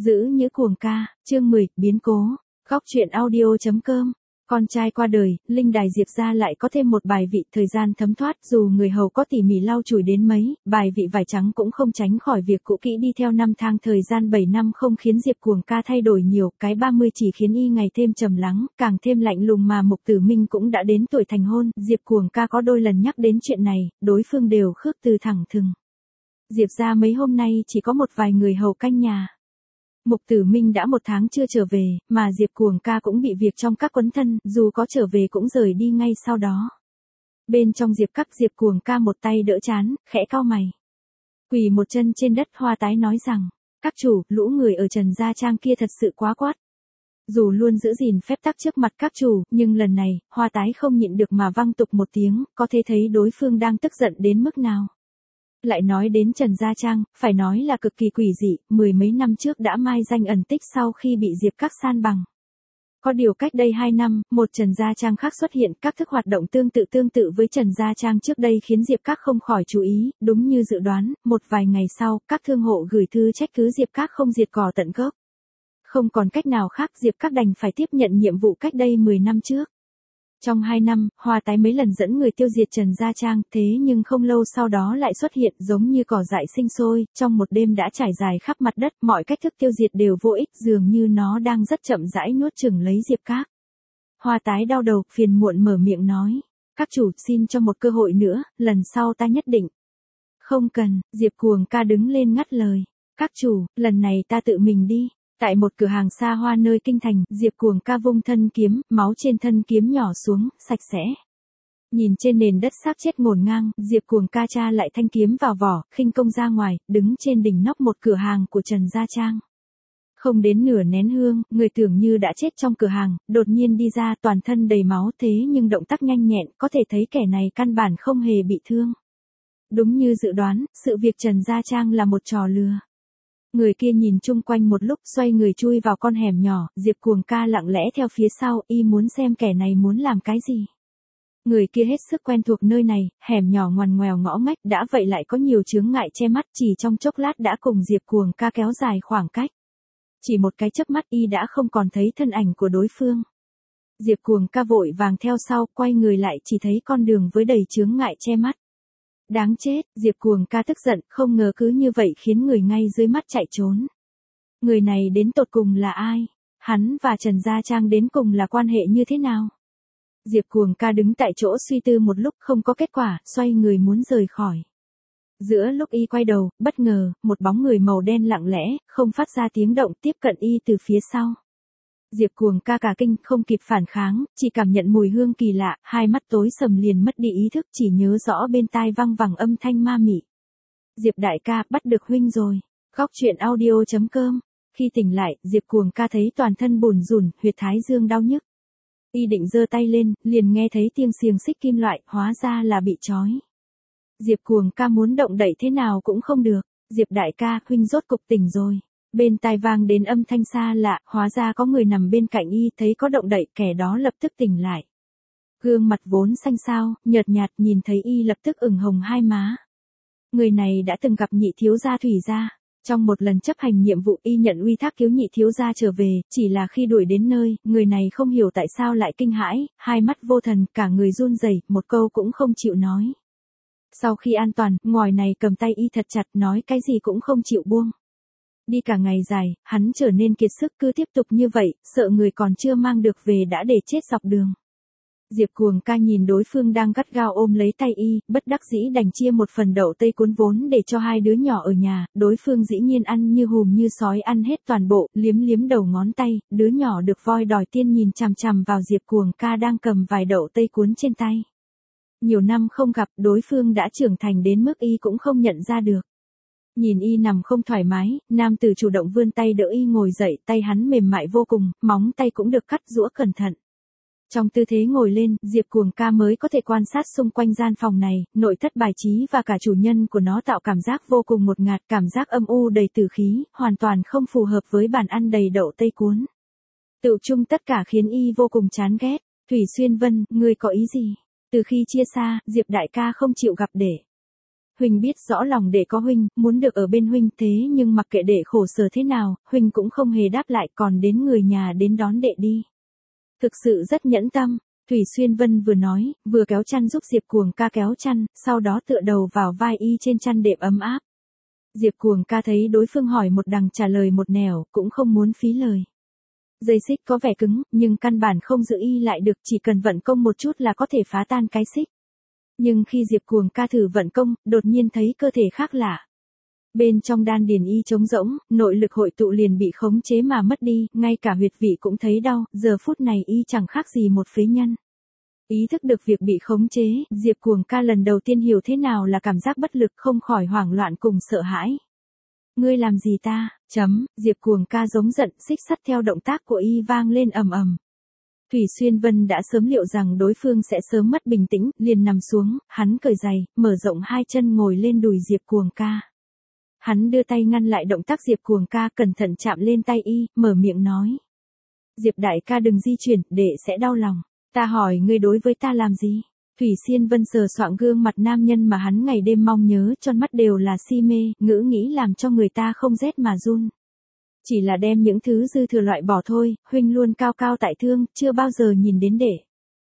Giữ Nhữ Cuồng Ca, chương 10, biến cố. Góc truyện audio.com. Con trai qua đời, linh đài Diệp gia lại có thêm một bài vị, thời gian thấm thoát, dù người hầu có tỉ mỉ lau chùi đến mấy, bài vị vải trắng cũng không tránh khỏi việc cũ kỹ đi theo năm tháng. Thời gian 7 năm không khiến Diệp Cuồng Ca thay đổi nhiều, cái 30 chỉ khiến y ngày thêm trầm lắng, càng thêm lạnh lùng. Mà Mục Tử Minh cũng đã đến tuổi thành hôn, Diệp Cuồng Ca có đôi lần nhắc đến chuyện này, đối phương đều khước từ thẳng thừng. Diệp gia mấy hôm nay chỉ có một vài người hầu canh nhà. Mục Tử Minh đã 1 tháng chưa trở về, mà Diệp Cuồng Ca cũng bị việc trong các quấn thân, dù có trở về cũng rời đi ngay sau đó. Bên trong Diệp Các, Diệp Cuồng Ca một tay đỡ trán, khẽ cau mày. Quỳ một chân trên đất, Hoa Tái nói rằng, các chủ, lũ người ở Trần Gia Trang kia thật sự quá quát. Dù luôn giữ gìn phép tắc trước mặt các chủ, nhưng lần này, Hoa Tái không nhịn được mà văng tục một tiếng, có thể thấy đối phương đang tức giận đến mức nào. Lại nói đến Trần Gia Trang, phải nói là cực kỳ quỷ dị, 10 mấy năm trước đã mai danh ẩn tích sau khi bị Diệp Các san bằng. Có điều cách đây 2 năm, một Trần Gia Trang khác xuất hiện, các thức hoạt động tương tự với Trần Gia Trang trước đây khiến Diệp Các không khỏi chú ý, đúng như dự đoán, một vài ngày sau, các thương hộ gửi thư trách cứ Diệp Các không diệt cỏ tận gốc. Không còn cách nào khác, Diệp Các đành phải tiếp nhận nhiệm vụ cách đây 10 năm trước. Trong 2 năm, Hoa Tái mấy lần dẫn người tiêu diệt Trần Gia Trang, thế nhưng không lâu sau đó lại xuất hiện giống như cỏ dại sinh sôi, trong một đêm đã trải dài khắp mặt đất, mọi cách thức tiêu diệt đều vô ích, dường như nó đang rất chậm rãi nuốt chửng lấy Diệp Các. Hoa Tái đau đầu, phiền muộn mở miệng nói, các chủ xin cho một cơ hội nữa, lần sau ta nhất định. Không cần, Diệp Cuồng Ca đứng lên ngắt lời, các chủ, lần này ta tự mình đi. Tại một cửa hàng xa hoa nơi kinh thành, Diệp Cuồng Ca vung thân kiếm, máu trên thân kiếm nhỏ xuống, sạch sẽ. Nhìn trên nền đất xác chết ngổn ngang, Diệp Cuồng Ca tra lại thanh kiếm vào vỏ, khinh công ra ngoài, đứng trên đỉnh nóc một cửa hàng của Trần Gia Trang. Không đến nửa nén hương, người tưởng như đã chết trong cửa hàng, đột nhiên đi ra toàn thân đầy máu, thế nhưng động tác nhanh nhẹn, có thể thấy kẻ này căn bản không hề bị thương. Đúng như dự đoán, sự việc Trần Gia Trang là một trò lừa. Người kia nhìn chung quanh một lúc, xoay người chui vào con hẻm nhỏ, Diệp Cuồng Ca lặng lẽ theo phía sau, y muốn xem kẻ này muốn làm cái gì. Người kia hết sức quen thuộc nơi này, hẻm nhỏ ngoằn ngoèo ngõ ngách, đã vậy lại có nhiều chướng ngại che mắt, chỉ trong chốc lát đã cùng Diệp Cuồng Ca kéo dài khoảng cách. Chỉ một cái chớp mắt y đã không còn thấy thân ảnh của đối phương. Diệp Cuồng Ca vội vàng theo sau, quay người lại chỉ thấy con đường với đầy chướng ngại che mắt. Đáng chết, Diệp Cuồng Ca tức giận, không ngờ cứ như vậy khiến người ngay dưới mắt chạy trốn. Người này đến tột cùng là ai? Hắn và Trần Gia Trang đến cùng là quan hệ như thế nào? Diệp Cuồng Ca đứng tại chỗ suy tư một lúc không có kết quả, xoay người muốn rời khỏi. Giữa lúc y quay đầu, bất ngờ, một bóng người màu đen lặng lẽ, không phát ra tiếng động tiếp cận y từ phía sau. Diệp Cuồng Ca cả kinh, không kịp phản kháng, chỉ cảm nhận mùi hương kỳ lạ, hai mắt tối sầm liền mất đi ý thức, chỉ nhớ rõ bên tai văng vẳng âm thanh ma mị. Diệp đại ca, bắt được huynh rồi. Góc truyện audio.com. Khi tỉnh lại, Diệp Cuồng Ca thấy toàn thân bùn rùn, huyệt thái dương đau nhức. Y định giơ tay lên, liền nghe thấy tiếng xiềng xích kim loại, hóa ra là bị trói. Diệp Cuồng Ca muốn động đậy thế nào cũng không được. Diệp đại ca, huynh rốt cục tỉnh rồi. Bên tai vang đến âm thanh xa lạ, hóa ra có người nằm bên cạnh y, thấy có động đậy, kẻ đó lập tức tỉnh lại. Gương mặt vốn xanh xao, nhợt nhạt, nhìn thấy y lập tức ửng hồng hai má. Người này đã từng gặp nhị thiếu gia Thủy gia. Trong một lần chấp hành nhiệm vụ y nhận uy thác cứu nhị thiếu gia trở về, chỉ là khi đuổi đến nơi, người này không hiểu tại sao lại kinh hãi, hai mắt vô thần, cả người run rẩy, một câu cũng không chịu nói. Sau khi an toàn, ngòi này cầm tay y thật chặt, nói cái gì cũng không chịu buông. Đi cả ngày dài, hắn trở nên kiệt sức, cứ tiếp tục như vậy, sợ người còn chưa mang được về đã để chết dọc đường. Diệp Cuồng Ca nhìn đối phương đang gắt gao ôm lấy tay y, bất đắc dĩ đành chia một phần đậu tây cuốn vốn để cho hai đứa nhỏ ở nhà, đối phương dĩ nhiên ăn như hùm như sói, ăn hết toàn bộ, liếm liếm đầu ngón tay, đứa nhỏ được voi đòi tiên nhìn chằm chằm vào Diệp Cuồng Ca đang cầm vài đậu tây cuốn trên tay. Nhiều năm không gặp, đối phương đã trưởng thành đến mức y cũng không nhận ra được. Nhìn y nằm không thoải mái, nam tử chủ động vươn tay đỡ y ngồi dậy, tay hắn mềm mại vô cùng, móng tay cũng được cắt giũa cẩn thận. Trong tư thế ngồi lên, Diệp Cuồng Ca mới có thể quan sát xung quanh gian phòng này, nội thất bài trí và cả chủ nhân của nó tạo cảm giác vô cùng ngột ngạt, cảm giác âm u đầy tử khí, hoàn toàn không phù hợp với bàn ăn đầy đậu tây cuốn. Tựu chung tất cả khiến y vô cùng chán ghét. Thủy Xuyên Vân, ngươi có ý gì? Từ khi chia xa, Diệp đại ca không chịu gặp để. huynh biết rõ lòng đệ có huynh, muốn được ở bên huynh thế nhưng mặc kệ đệ khổ sở thế nào, huynh cũng không hề đáp lại còn đến người nhà đến đón đệ đi. Thực sự rất nhẫn tâm. Thủy Xuyên Vân vừa nói, vừa kéo chăn giúp Diệp Cuồng ca kéo chăn, sau đó tựa đầu vào vai y trên chăn đệm ấm áp. Diệp Cuồng ca thấy đối phương hỏi một đằng trả lời một nẻo, cũng không muốn phí lời. Dây xích có vẻ cứng, nhưng căn bản không giữ y lại được, chỉ cần vận công một chút là có thể phá tan cái xích. Nhưng khi Diệp Cuồng ca thử vận công, đột nhiên thấy cơ thể khác lạ. Bên trong đan điền y trống rỗng, nội lực hội tụ liền bị khống chế mà mất đi, ngay cả huyệt vị cũng thấy đau, giờ phút này y chẳng khác gì một phế nhân. Ý thức được việc bị khống chế, Diệp Cuồng ca lần đầu tiên hiểu thế nào là cảm giác bất lực, không khỏi hoảng loạn cùng sợ hãi. Ngươi làm gì ta? Diệp Cuồng ca giống giận, xích sắt theo động tác của y vang lên ầm ầm. Thủy Xuyên Vân đã sớm liệu rằng đối phương sẽ sớm mất bình tĩnh, liền nằm xuống, hắn cởi giày, mở rộng hai chân ngồi lên đùi Diệp Cuồng ca. Hắn đưa tay ngăn lại động tác Diệp Cuồng ca, cẩn thận chạm lên tay y, mở miệng nói. Diệp đại ca đừng di chuyển, đệ sẽ đau lòng. Ta hỏi ngươi đối với ta làm gì? Thủy Xuyên Vân sờ soạng gương mặt nam nhân mà hắn ngày đêm mong nhớ, tròn mắt đều là si mê, ngữ nghĩ làm cho người ta không rét mà run. Chỉ là đem những thứ dư thừa loại bỏ thôi, huynh luôn cao cao tại thượng, chưa bao giờ nhìn đến đệ.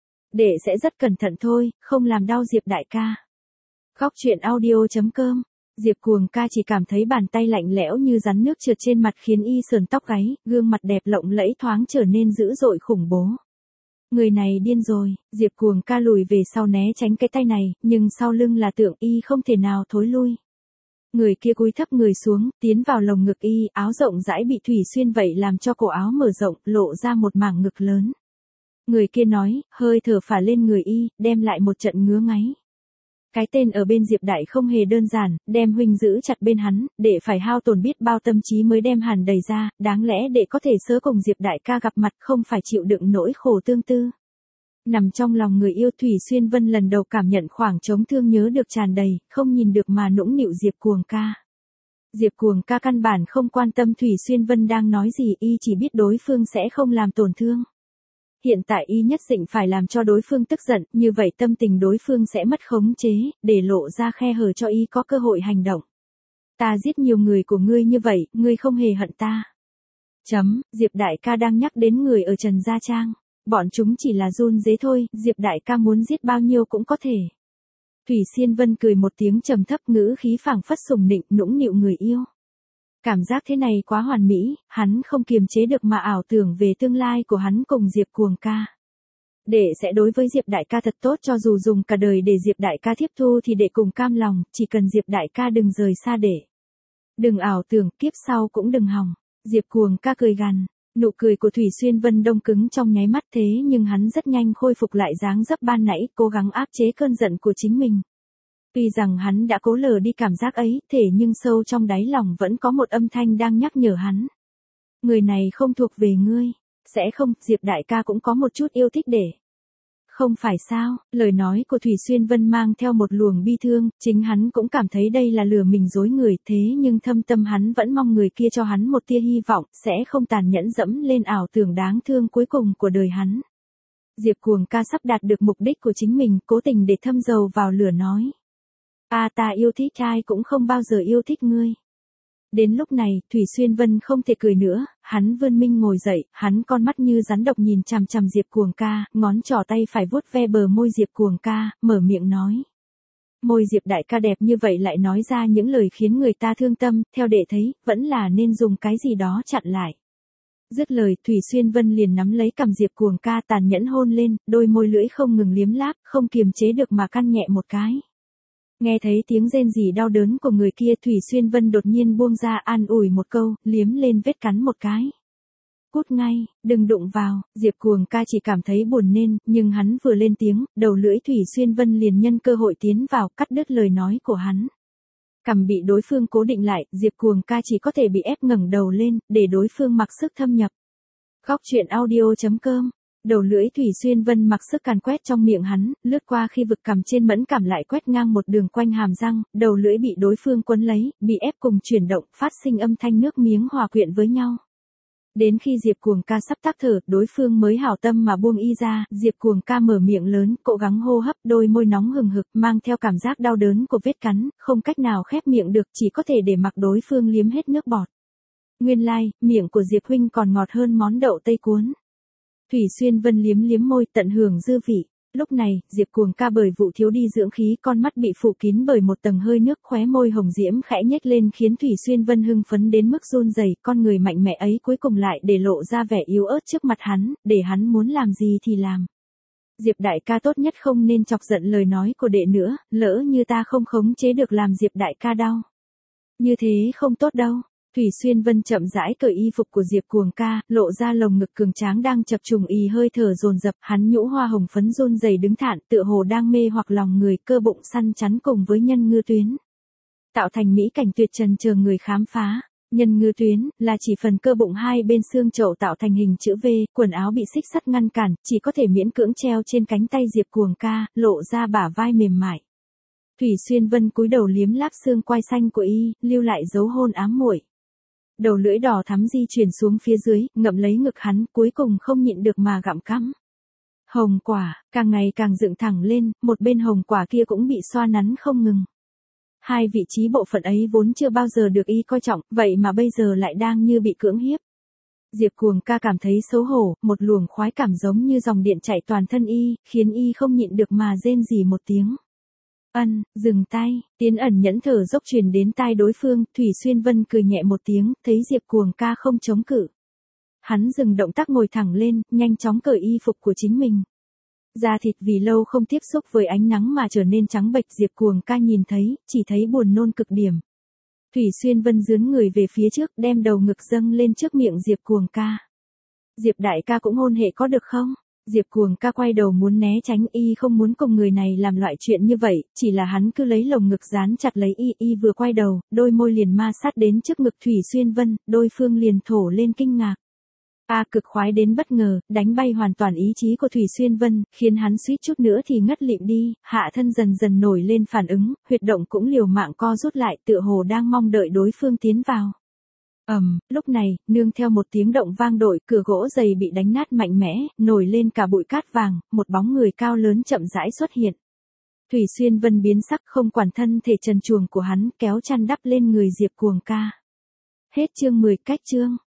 Đệ sẽ rất cẩn thận thôi, không làm đau Diệp đại ca. Góc truyện audio.com. Diệp Cuồng ca chỉ cảm thấy bàn tay lạnh lẽo như rắn nước trượt trên mặt khiến y sờn tóc gáy, gương mặt đẹp lộng lẫy thoáng trở nên dữ dội khủng bố. Người này điên rồi, Diệp Cuồng ca lùi về sau né tránh cái tay này, nhưng sau lưng là tượng y không thể nào thối lui. Người kia cúi thấp người xuống, tiến vào lồng ngực y, áo rộng rãi bị Thủy Xuyên vậy làm cho cổ áo mở rộng, lộ ra một mảng ngực lớn. Người kia nói, hơi thở phả lên người y, đem lại một trận ngứa ngáy. Cái tên ở bên Diệp Đại không hề đơn giản, đem huynh giữ chặt bên hắn, để phải hao tổn biết bao tâm trí mới đem hàn đầy ra, đáng lẽ để có thể sớ cùng Diệp Đại ca gặp mặt không phải chịu đựng nỗi khổ tương tư. Nằm trong lòng người yêu, Thủy Xuyên Vân lần đầu cảm nhận khoảng trống thương nhớ được tràn đầy, không nhìn được mà nũng nịu Diệp Cuồng ca. Diệp Cuồng ca căn bản không quan tâm Thủy Xuyên Vân đang nói gì, y chỉ biết đối phương sẽ không làm tổn thương. Hiện tại y nhất định phải làm cho đối phương tức giận, như vậy tâm tình đối phương sẽ mất khống chế, để lộ ra khe hở cho y có cơ hội hành động. Ta giết nhiều người của ngươi như vậy, ngươi không hề hận ta. Diệp đại ca đang nhắc đến người ở Trần Gia Trang. Bọn chúng chỉ là run rế thôi, Diệp đại ca muốn giết bao nhiêu cũng có thể. Thủy Xuyên Vân cười một tiếng trầm thấp, ngữ khí phảng phất sùng nịnh, nũng nịu người yêu. Cảm giác thế này quá hoàn mỹ, hắn không kiềm chế được mà ảo tưởng về tương lai của hắn cùng Diệp Cuồng ca. Đệ sẽ đối với Diệp đại ca thật tốt, cho dù dùng cả đời để Diệp đại ca tiếp thu thì đệ cùng cam lòng, chỉ cần Diệp đại ca đừng rời xa đệ. Đừng ảo tưởng, kiếp sau cũng đừng hòng. Diệp Cuồng ca cười gằn, nụ cười của Thủy Xuyên Vân đông cứng trong nháy mắt, thế nhưng hắn rất nhanh khôi phục lại dáng dấp ban nãy, cố gắng áp chế cơn giận của chính mình. Tuy rằng hắn đã cố lờ đi cảm giác ấy, thế nhưng sâu trong đáy lòng vẫn có một âm thanh đang nhắc nhở hắn. Người này không thuộc về ngươi. Sẽ không, Diệp đại ca cũng có một chút yêu thích để. Không phải sao, lời nói của Thủy Xuyên Vân mang theo một luồng bi thương, chính hắn cũng cảm thấy đây là lừa mình dối người, thế nhưng thâm tâm hắn vẫn mong người kia cho hắn một tia hy vọng, sẽ không tàn nhẫn dẫm lên ảo tưởng đáng thương cuối cùng của đời hắn. Diệp Cuồng ca sắp đạt được mục đích của chính mình, cố tình để thâm dầu vào lửa nói. Ta yêu thích ai cũng không bao giờ yêu thích ngươi. Đến lúc này, Thủy Xuyên Vân không thể cười nữa, hắn vươn minh ngồi dậy, hắn con mắt như rắn độc nhìn chằm chằm Diệp Cuồng ca, ngón trỏ tay phải vuốt ve bờ môi Diệp Cuồng ca, mở miệng nói. Môi Diệp đại ca đẹp như vậy lại nói ra những lời khiến người ta thương tâm, theo đệ thấy, vẫn là nên dùng cái gì đó chặn lại. Dứt lời, Thủy Xuyên Vân liền nắm lấy cằm Diệp Cuồng ca tàn nhẫn hôn lên, đôi môi lưỡi không ngừng liếm láp, không kiềm chế được mà căn nhẹ một cái. Nghe thấy tiếng rên rỉ đau đớn của người kia, Thủy Xuyên Vân đột nhiên buông ra an ủi một câu, liếm lên vết cắn một cái. Cút ngay, đừng đụng vào, Diệp Cuồng ca chỉ cảm thấy buồn nên, nhưng hắn vừa lên tiếng, đầu lưỡi Thủy Xuyên Vân liền nhân cơ hội tiến vào, cắt đứt lời nói của hắn. Cằm bị đối phương cố định lại, Diệp Cuồng ca chỉ có thể bị ép ngẩng đầu lên, để đối phương mặc sức thâm nhập. Góc truyện audio.com. Đầu lưỡi Thủy Xuyên Vân mặc sức càn quét trong miệng hắn, lướt qua khi vực cằm trên mẫn cảm lại quét ngang một đường quanh hàm răng, đầu lưỡi bị đối phương quấn lấy, bị ép cùng chuyển động, phát sinh âm thanh nước miếng hòa quyện với nhau. Đến khi Diệp Cuồng Ca sắp tắc thở, đối phương mới hảo tâm mà buông y ra, Diệp Cuồng Ca mở miệng lớn, cố gắng hô hấp, đôi môi nóng hừng hực, mang theo cảm giác đau đớn của vết cắn, không cách nào khép miệng được, chỉ có thể để mặc đối phương liếm hết nước bọt. Nguyên lai, miệng của Diệp huynh còn ngọt hơn món đậu tây cuốn. Thủy Xuyên Vân liếm liếm môi, tận hưởng dư vị. Lúc này, Diệp Cuồng Ca bởi vụ thiếu đi dưỡng khí, con mắt bị phủ kín bởi một tầng hơi nước, khóe môi hồng diễm khẽ nhếch lên khiến Thủy Xuyên Vân hưng phấn đến mức run rẩy, con người mạnh mẽ ấy cuối cùng lại để lộ ra vẻ yếu ớt trước mặt hắn, để hắn muốn làm gì thì làm. Diệp đại ca tốt nhất không nên chọc giận lời nói của đệ nữa, lỡ như ta không khống chế được làm Diệp đại ca đau. Như thế không tốt đâu. Thủy Xuyên Vân chậm rãi cởi y phục của Diệp Cuồng Ca, lộ ra lồng ngực cường tráng đang chập trùng y hơi thở dồn dập, hắn nhũ hoa hồng phấn run rẩy đứng thản, tựa hồ đang mê hoặc lòng người, cơ bụng săn chắn cùng với nhân ngư tuyến, tạo thành mỹ cảnh tuyệt trần chờ người khám phá. Nhân ngư tuyến là chỉ phần cơ bụng hai bên xương chậu tạo thành hình chữ V, quần áo bị xích sắt ngăn cản, chỉ có thể miễn cưỡng treo trên cánh tay Diệp Cuồng Ca, lộ ra bả vai mềm mại. Thủy Xuyên Vân cúi đầu liếm láp xương quai xanh của y, lưu lại dấu hôn ám muội. Đầu lưỡi đỏ thắm di chuyển xuống phía dưới, ngậm lấy ngực hắn, cuối cùng không nhịn được mà gặm cắm. Hồng quả, càng ngày càng dựng thẳng lên, một bên hồng quả kia cũng bị xoa nắn không ngừng. Hai vị trí bộ phận ấy vốn chưa bao giờ được y coi trọng, vậy mà bây giờ lại đang như bị cưỡng hiếp. Diệp Cuồng Ca cảm thấy xấu hổ, một luồng khoái cảm giống như dòng điện chạy toàn thân y, khiến y không nhịn được mà rên rỉ một tiếng. Dừng tay, Tiến ẩn nhẫn thở dốc truyền đến tai đối phương, Thủy Xuyên Vân cười nhẹ một tiếng, thấy Diệp Cuồng Ca không chống cự. Hắn dừng động tác ngồi thẳng lên, nhanh chóng cởi y phục của chính mình. Da thịt vì lâu không tiếp xúc với ánh nắng mà trở nên trắng bệch, Diệp Cuồng Ca nhìn thấy, chỉ thấy buồn nôn cực điểm. Thủy Xuyên Vân dướn người về phía trước, đem đầu ngực dâng lên trước miệng Diệp Cuồng Ca. Diệp đại ca cũng hôn hệ có được không? Diệp Cuồng Ca quay đầu muốn né tránh, y không muốn cùng người này làm loại chuyện như vậy, chỉ là hắn cứ lấy lồng ngực dán chặt lấy y vừa quay đầu, đôi môi liền ma sát đến trước ngực Thủy Xuyên Vân, đối phương liền thổ lên kinh ngạc. Cực khoái đến bất ngờ, đánh bay hoàn toàn ý chí của Thủy Xuyên Vân, khiến hắn suýt chút nữa thì ngất lịm đi, hạ thân dần dần nổi lên phản ứng, huyệt động cũng liều mạng co rút lại, tựa hồ đang mong đợi đối phương tiến vào. Lúc này, nương theo một tiếng động vang dội, cửa gỗ dày bị đánh nát mạnh mẽ, nổi lên cả bụi cát vàng, một bóng người cao lớn chậm rãi xuất hiện. Thủy Xuyên Vân biến sắc, không quản thân thể trần truồng của hắn, kéo chăn đắp lên người Diệp Cuồng Ca. Hết chương 10, cách chương.